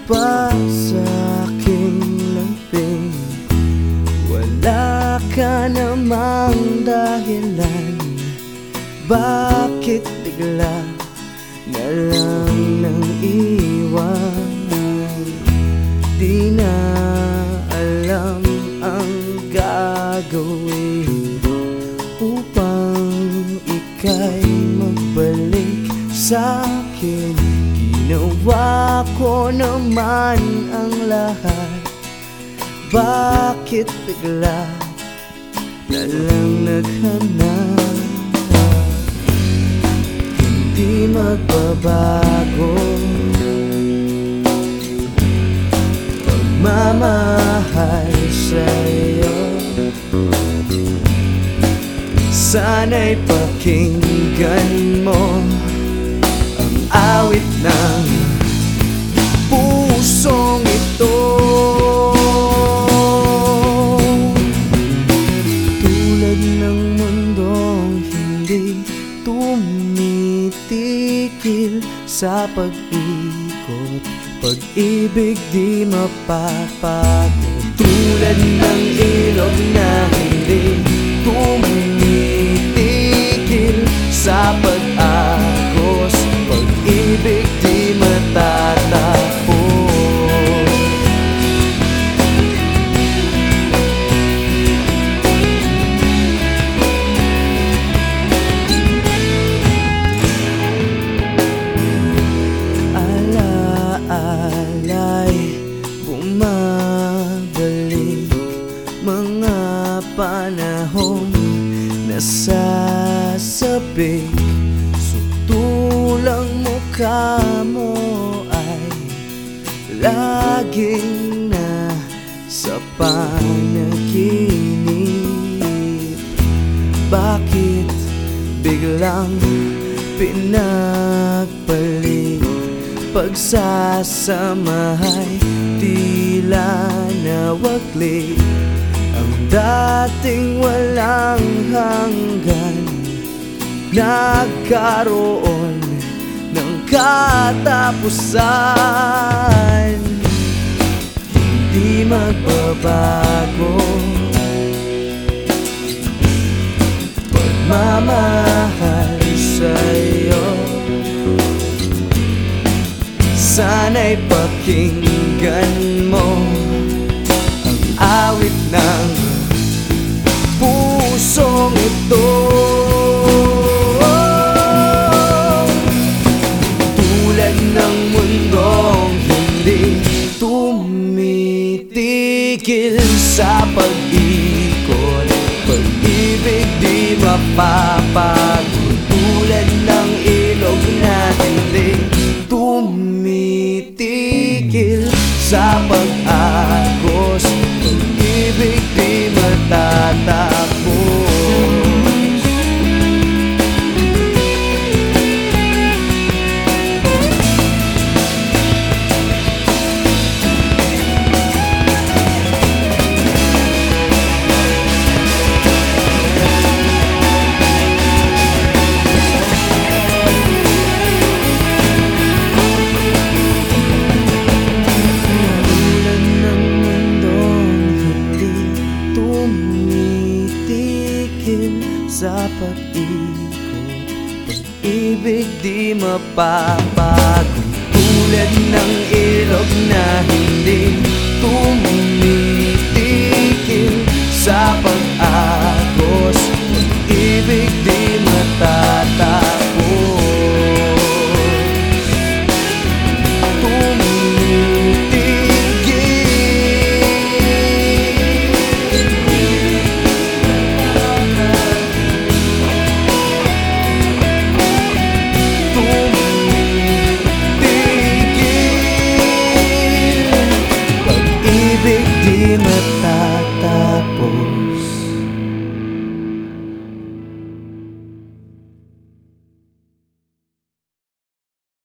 pa sa aking lamping. Wala ka namang dahilan, bakit bigla na lang nang iwan? Di na alam ang gagawin upang ika'y magbalik sa'kin. Ginawa ko naman ang lahat, bakit bigla na lang naghanap? Hindi magbabago pagmamahal sa'yo. Sana'y pakinggan mo ang awit ng pusong ito. Tulad ng mundong hindi tumitigil sa pag-ikot, pag-ibig di mapapagod. Tulad ng ilog na hindi tumitigil sa pag-agos, pag-ibig di matatapos. Alaalay, bumabalik mga panahong nasasabik. Sutulang mukha mo ay laging nasa panaginip. Bakit biglang pinagpalit? Pagsasamahay tila nawaglit, ang dating walang hanggan nagkaroon ng katapusan. Hindi magbabago pagmamahal sa'yo. Sana'y pakinggan mo ang awit ng pusong ito. Tulad ng mundong hindi tumitigil sa pag-ikot, pag-ibig di mapapagod. Tulad ng ilog na hindi tumitigil sa pag-agos, pag-ibig di matatapos. Sa pag-ikot, pag-ibig di mapapagod. Tulad ng ilog na hindi tumitigil